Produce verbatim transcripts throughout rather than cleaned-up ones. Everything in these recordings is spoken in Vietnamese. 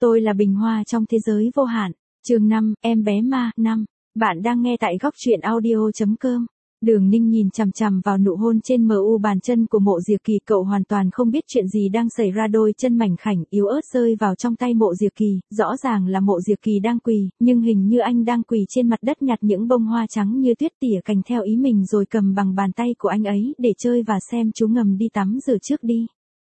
Tôi là bình hoa trong thế giới vô hạn. Chương năm, em bé ma, năm. Bạn đang nghe tại góc truyện audio chấm com. Đường Ninh nhìn chằm chằm vào nụ hôn trên mờ u bàn chân của Mộ Diệp Kỳ, cậu hoàn toàn không biết chuyện gì đang xảy ra, đôi chân mảnh khảnh yếu ớt rơi vào trong tay Mộ Diệp Kỳ, rõ ràng là Mộ Diệp Kỳ đang quỳ, nhưng hình như anh đang quỳ trên mặt đất nhặt những bông hoa trắng như tuyết tỉa cành theo ý mình rồi cầm bằng bàn tay của anh ấy để chơi và xem chú ngầm đi tắm rửa trước đi.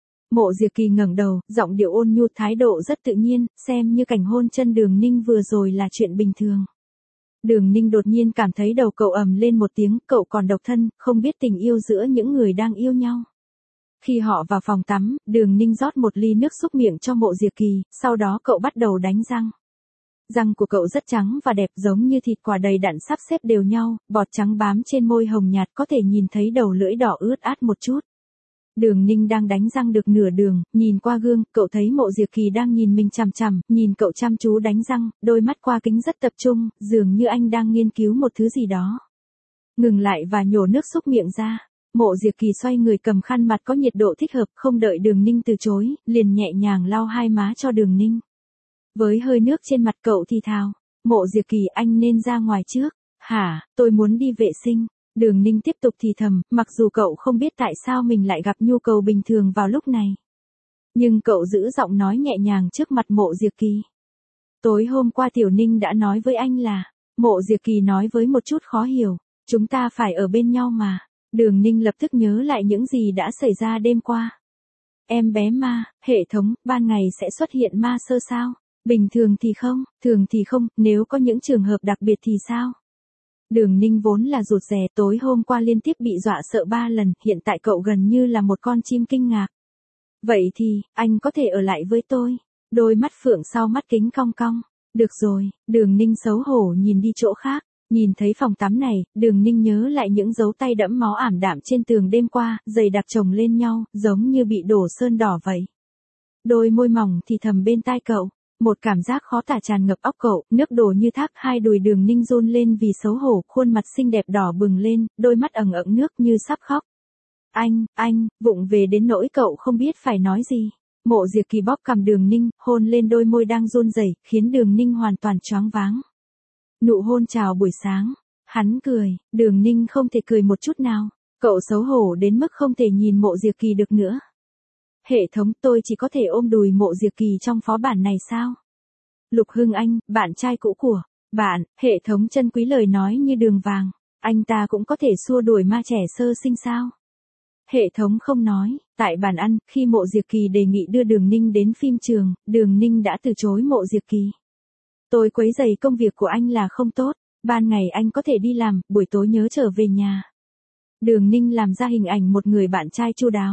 Mộ Diệp Kỳ ngẩng đầu, giọng điệu ôn nhu, thái độ rất tự nhiên, xem như cảnh hôn chân Đường Ninh vừa rồi là chuyện bình thường. Đường Ninh đột nhiên cảm thấy đầu cậu ầm lên một tiếng, cậu còn độc thân, không biết tình yêu giữa những người đang yêu nhau. Khi họ vào phòng tắm, Đường Ninh rót một ly nước súc miệng cho Mộ Diệp Kỳ, sau đó cậu bắt đầu đánh răng. Răng của cậu rất trắng và đẹp, giống như thịt quả đầy đặn sắp xếp đều nhau, bọt trắng bám trên môi hồng nhạt, có thể nhìn thấy đầu lưỡi đỏ ướt át một chút. Đường Ninh đang đánh răng được nửa đường, nhìn qua gương, cậu thấy Mộ Diệp Kỳ đang nhìn mình chằm chằm, nhìn cậu chăm chú đánh răng, đôi mắt qua kính rất tập trung, dường như anh đang nghiên cứu một thứ gì đó. Ngừng lại và nhổ nước súc miệng ra. Mộ Diệp Kỳ xoay người cầm khăn mặt có nhiệt độ thích hợp, không đợi Đường Ninh từ chối, liền nhẹ nhàng lau hai má cho Đường Ninh. Với hơi nước trên mặt cậu thì thào, Mộ Diệp Kỳ, anh nên ra ngoài trước. Hả, tôi muốn đi vệ sinh. Đường Ninh tiếp tục thì thầm, mặc dù cậu không biết tại sao mình lại gặp nhu cầu bình thường vào lúc này. Nhưng cậu giữ giọng nói nhẹ nhàng trước mặt Mộ Diệp Kỳ. Tối hôm qua Tiểu Ninh đã nói với anh là, Mộ Diệp Kỳ nói với một chút khó hiểu, chúng ta phải ở bên nhau mà. Đường Ninh lập tức nhớ lại những gì đã xảy ra đêm qua. Em bé ma, hệ thống, ban ngày sẽ xuất hiện ma sơ sao? Bình thường thì không, thường thì không, nếu có những trường hợp đặc biệt thì sao? Đường Ninh vốn là rụt rè, tối hôm qua liên tiếp bị dọa sợ ba lần, hiện tại cậu gần như là một con chim kinh ngạc. Vậy thì, anh có thể ở lại với tôi. Đôi mắt phượng sau mắt kính cong cong. Được rồi, Đường Ninh xấu hổ nhìn đi chỗ khác. Nhìn thấy phòng tắm này, Đường Ninh nhớ lại những dấu tay đẫm máu ảm đạm trên tường đêm qua, dày đặc chồng lên nhau, giống như bị đổ sơn đỏ vậy. Đôi môi mỏng thì thầm bên tai cậu. Một cảm giác khó tả tràn ngập óc cậu, nước đổ như thác, hai đùi Đường Ninh run lên vì xấu hổ, khuôn mặt xinh đẹp đỏ bừng lên, đôi mắt ẩn ẩn nước như sắp khóc. Anh, anh, vụng về đến nỗi cậu không biết phải nói gì. Mộ Diệp Kỳ bóp cằm Đường Ninh, hôn lên đôi môi đang run rẩy, khiến Đường Ninh hoàn toàn choáng váng. Nụ hôn chào buổi sáng. Hắn cười, Đường Ninh không thể cười một chút nào. Cậu xấu hổ đến mức không thể nhìn Mộ Diệp Kỳ được nữa. Hệ thống, tôi chỉ có thể ôm đùi Mộ Diệp Kỳ trong phó bản này sao? Lục Hưng Anh, bạn trai cũ của bạn, hệ thống chân quý lời nói như đường vàng. Anh ta cũng có thể xua đuổi ma trẻ sơ sinh sao? Hệ thống không nói. Tại bàn ăn, khi Mộ Diệp Kỳ đề nghị đưa Đường Ninh đến phim trường, Đường Ninh đã từ chối Mộ Diệp Kỳ. Tôi quấy rầy công việc của anh là không tốt. Ban ngày anh có thể đi làm, buổi tối nhớ trở về nhà. Đường Ninh làm ra hình ảnh một người bạn trai chu đáo.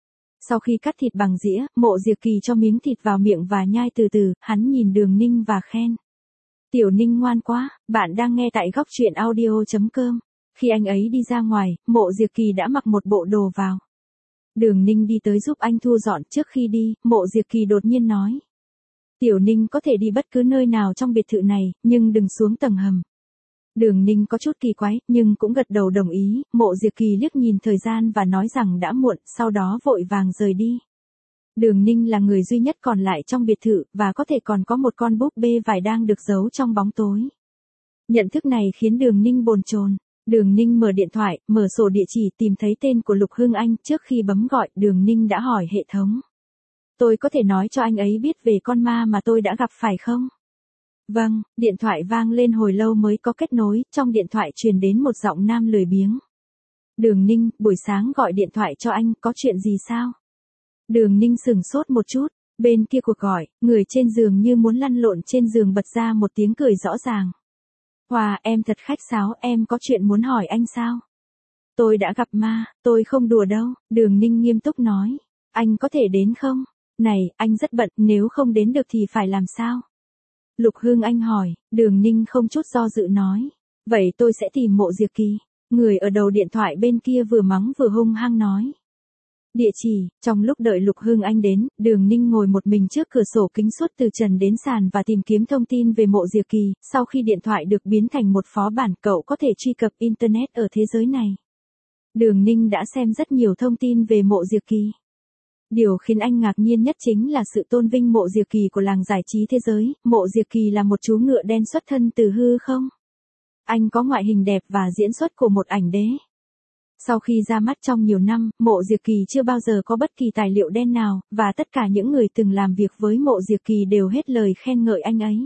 Sau khi cắt thịt bằng dĩa, Mộ Diệp Kỳ cho miếng thịt vào miệng và nhai từ từ, hắn nhìn Đường Ninh và khen. Tiểu Ninh ngoan quá, bạn đang nghe tại góc truyện audio chấm com. Khi anh ấy đi ra ngoài, Mộ Diệp Kỳ đã mặc một bộ đồ vào. Đường Ninh đi tới giúp anh thu dọn, trước khi đi, Mộ Diệp Kỳ đột nhiên nói. Tiểu Ninh có thể đi bất cứ nơi nào trong biệt thự này, nhưng đừng xuống tầng hầm. Đường Ninh có chút kỳ quái, nhưng cũng gật đầu đồng ý. Mộ Diệp Kỳ liếc nhìn thời gian và nói rằng đã muộn, sau đó vội vàng rời đi. Đường Ninh là người duy nhất còn lại trong biệt thự, và có thể còn có một con búp bê vải đang được giấu trong bóng tối. Nhận thức này khiến Đường Ninh bồn chồn. Đường Ninh mở điện thoại, mở sổ địa chỉ, tìm thấy tên của Lục Hưng Anh, trước khi bấm gọi, Đường Ninh đã hỏi hệ thống. Tôi có thể nói cho anh ấy biết về con ma mà tôi đã gặp phải không? Vâng, điện thoại vang lên hồi lâu mới có kết nối, trong điện thoại truyền đến một giọng nam lười biếng. Đường Ninh, buổi sáng gọi điện thoại cho anh, có chuyện gì sao? Đường Ninh sửng sốt một chút, bên kia cuộc gọi, người trên giường như muốn lăn lộn trên giường bật ra một tiếng cười rõ ràng. Hòa, em thật khách sáo, em có chuyện muốn hỏi anh sao? Tôi đã gặp ma, tôi không đùa đâu, Đường Ninh nghiêm túc nói. Anh có thể đến không? Này, anh rất bận, nếu không đến được thì phải làm sao? Lục Hưng Anh hỏi, Đường Ninh không chút do dự nói. Vậy tôi sẽ tìm Mộ Diệp Kỳ. Người ở đầu điện thoại bên kia vừa mắng vừa hung hăng nói. Địa chỉ, trong lúc đợi Lục Hưng Anh đến, Đường Ninh ngồi một mình trước cửa sổ kính suốt từ trần đến sàn và tìm kiếm thông tin về Mộ Diệp Kỳ. Sau khi điện thoại được biến thành một phó bản, cậu có thể truy cập Internet ở thế giới này. Đường Ninh đã xem rất nhiều thông tin về Mộ Diệp Kỳ. Điều khiến anh ngạc nhiên nhất chính là sự tôn vinh Mộ Diệp Kỳ của làng giải trí thế giới, Mộ Diệp Kỳ là một chú ngựa đen xuất thân từ hư không. Anh có ngoại hình đẹp và diễn xuất của một ảnh đế. Sau khi ra mắt trong nhiều năm, Mộ Diệp Kỳ chưa bao giờ có bất kỳ tài liệu đen nào, và tất cả những người từng làm việc với Mộ Diệp Kỳ đều hết lời khen ngợi anh ấy.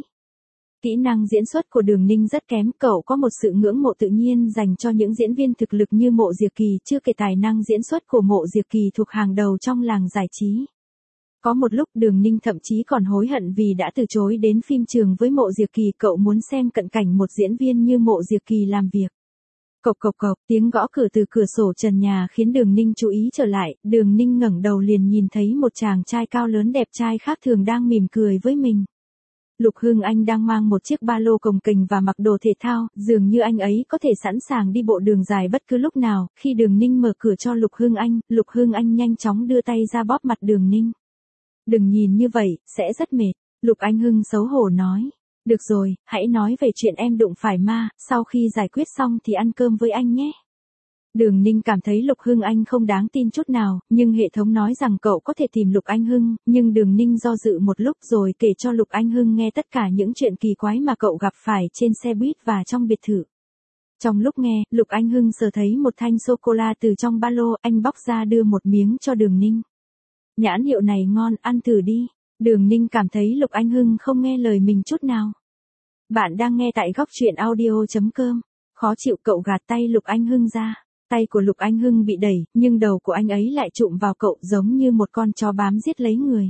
Kỹ năng diễn xuất của Đường Ninh rất kém, cậu có một sự ngưỡng mộ tự nhiên dành cho những diễn viên thực lực như Mộ Diệp Kỳ, chưa kể tài năng diễn xuất của Mộ Diệp Kỳ thuộc hàng đầu trong làng giải trí. Có một lúc Đường Ninh thậm chí còn hối hận vì đã từ chối đến phim trường với Mộ Diệp Kỳ, cậu muốn xem cận cảnh một diễn viên như Mộ Diệp Kỳ làm việc. Cộc cộc cộc, tiếng gõ cửa từ cửa sổ trần nhà khiến Đường Ninh chú ý trở lại, Đường Ninh ngẩng đầu liền nhìn thấy một chàng trai cao lớn đẹp trai khác thường đang mỉm cười với mình. Lục Hưng Anh đang mang một chiếc ba lô cồng kềnh và mặc đồ thể thao, dường như anh ấy có thể sẵn sàng đi bộ đường dài bất cứ lúc nào. Khi Đường Ninh mở cửa cho Lục Hưng Anh, Lục Hưng Anh nhanh chóng đưa tay ra bóp mặt Đường Ninh. Đừng nhìn như vậy, sẽ rất mệt. Lục Anh Hưng xấu hổ nói. Được rồi, hãy nói về chuyện em đụng phải ma, sau khi giải quyết xong thì ăn cơm với anh nhé. Đường Ninh cảm thấy Lục Hưng Anh không đáng tin chút nào, nhưng hệ thống nói rằng cậu có thể tìm Lục Anh Hưng, nhưng Đường Ninh do dự một lúc rồi kể cho Lục Anh Hưng nghe tất cả những chuyện kỳ quái mà cậu gặp phải trên xe buýt và trong biệt thự. Trong lúc nghe, Lục Anh Hưng sờ thấy một thanh sô-cô-la từ trong ba lô, anh bóc ra đưa một miếng cho Đường Ninh. Nhãn hiệu này ngon, ăn thử đi. Đường Ninh cảm thấy Lục Anh Hưng không nghe lời mình chút nào. Bạn đang nghe tại góc truyện audio chấm com. Khó chịu, cậu gạt tay Lục Anh Hưng ra. Tay của Lục Anh Hưng bị đẩy, nhưng đầu của anh ấy lại chụm vào cậu giống như một con chó bám giết lấy người.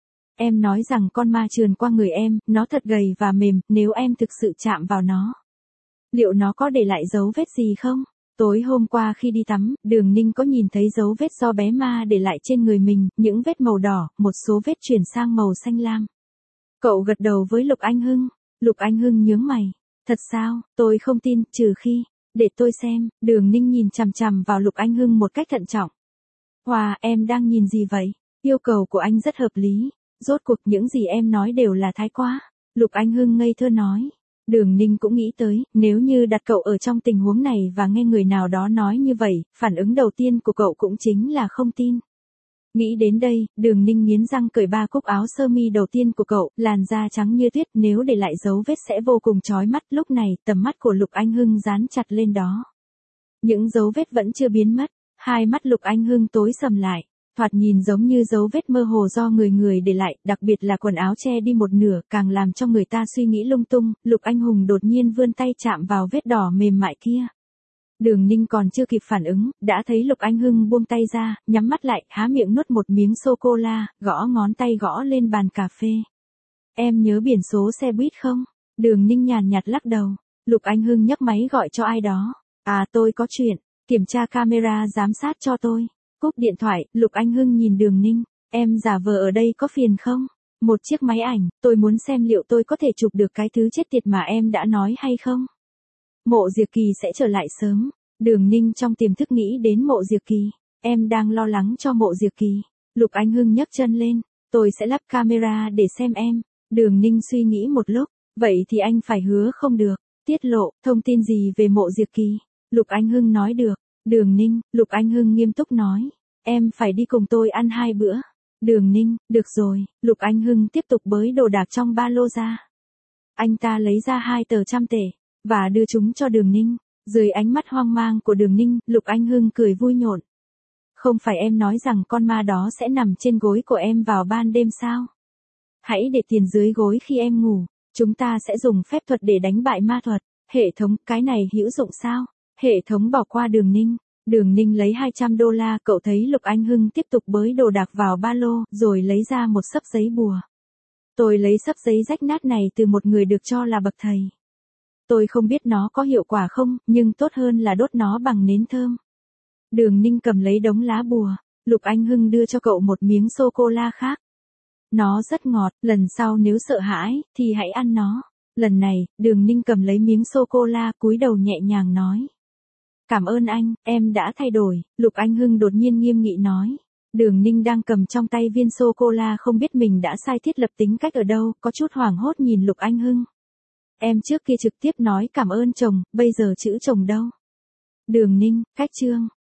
Em nói rằng con ma trườn qua người em, nó thật gầy và mềm, nếu em thực sự chạm vào nó. Liệu nó có để lại dấu vết gì không? Tối hôm qua khi đi tắm, Đường Ninh có nhìn thấy dấu vết do bé ma để lại trên người mình, những vết màu đỏ, một số vết chuyển sang màu xanh lam. Cậu gật đầu với Lục Anh Hưng. Lục Anh Hưng nhướng mày. Thật sao, tôi không tin, trừ khi... Để tôi xem, Đường Ninh nhìn chằm chằm vào Lục Anh Hưng một cách thận trọng. Hòa, em đang nhìn gì vậy? Yêu cầu của anh rất hợp lý. Rốt cuộc những gì em nói đều là thái quá. Lục Anh Hưng ngây thơ nói. Đường Ninh cũng nghĩ tới, nếu như đặt cậu ở trong tình huống này và nghe người nào đó nói như vậy, phản ứng đầu tiên của cậu cũng chính là không tin. Nghĩ đến đây, Đường Ninh nghiến răng cởi ba cúc áo sơ mi đầu tiên của cậu, làn da trắng như tuyết, nếu để lại dấu vết sẽ vô cùng chói mắt. Lúc này, tầm mắt của Lục Anh Hưng dán chặt lên đó. Những dấu vết vẫn chưa biến mất, hai mắt Lục Anh Hưng tối sầm lại, thoạt nhìn giống như dấu vết mơ hồ do người người để lại, đặc biệt là quần áo che đi một nửa, càng làm cho người ta suy nghĩ lung tung. Lục Anh Hùng đột nhiên vươn tay chạm vào vết đỏ mềm mại kia. Đường Ninh còn chưa kịp phản ứng, đã thấy Lục Anh Hưng buông tay ra, nhắm mắt lại, há miệng nuốt một miếng sô-cô-la, gõ ngón tay gõ lên bàn cà phê. Em nhớ biển số xe buýt không? Đường Ninh nhàn nhạt lắc đầu. Lục Anh Hưng nhấc máy gọi cho ai đó. À, tôi có chuyện, kiểm tra camera giám sát cho tôi. Cúp điện thoại, Lục Anh Hưng nhìn Đường Ninh. Em giả vờ ở đây có phiền không? Một chiếc máy ảnh, tôi muốn xem liệu tôi có thể chụp được cái thứ chết tiệt mà em đã nói hay không. Mộ Diệp Kỳ sẽ trở lại sớm. Đường Ninh trong tiềm thức nghĩ đến Mộ Diệp Kỳ. Em đang lo lắng cho Mộ Diệp Kỳ. Lục Anh Hưng nhấc chân lên. Tôi sẽ lắp camera để xem em. Đường Ninh suy nghĩ một lúc. Vậy thì anh phải hứa không được tiết lộ thông tin gì về Mộ Diệp Kỳ. Lục Anh Hưng nói được. Đường Ninh, Lục Anh Hưng nghiêm túc nói. Em phải đi cùng tôi ăn hai bữa. Đường Ninh, được rồi. Lục Anh Hưng tiếp tục bới đồ đạc trong ba lô ra. Anh ta lấy ra hai tờ trăm tệ và đưa chúng cho Đường Ninh. Dưới ánh mắt hoang mang của Đường Ninh, Lục Anh Hưng cười vui nhộn. Không phải em nói rằng con ma đó sẽ nằm trên gối của em vào ban đêm sao? Hãy để tiền dưới gối khi em ngủ. Chúng ta sẽ dùng phép thuật để đánh bại ma thuật. Hệ thống, cái này hữu dụng sao? Hệ thống bỏ qua Đường Ninh. Đường Ninh lấy hai trăm đô la, cậu thấy Lục Anh Hưng tiếp tục bới đồ đạc vào ba lô, rồi lấy ra một xấp giấy bùa. Tôi lấy xấp giấy rách nát này từ một người được cho là bậc thầy. Tôi không biết nó có hiệu quả không, nhưng tốt hơn là đốt nó bằng nến thơm. Đường Ninh cầm lấy đống lá bùa. Lục Anh Hưng đưa cho cậu một miếng sô-cô-la khác. Nó rất ngọt, lần sau nếu sợ hãi, thì hãy ăn nó. Lần này, Đường Ninh cầm lấy miếng sô-cô-la, cúi đầu nhẹ nhàng nói. Cảm ơn anh, em đã thay đổi. Lục Anh Hưng đột nhiên nghiêm nghị nói. Đường Ninh đang cầm trong tay viên sô-cô-la không biết mình đã sai thiết lập tính cách ở đâu, có chút hoảng hốt nhìn Lục Anh Hưng. Em trước kia trực tiếp nói cảm ơn chồng, bây giờ chữ chồng đâu? Đường Ninh, cách chương.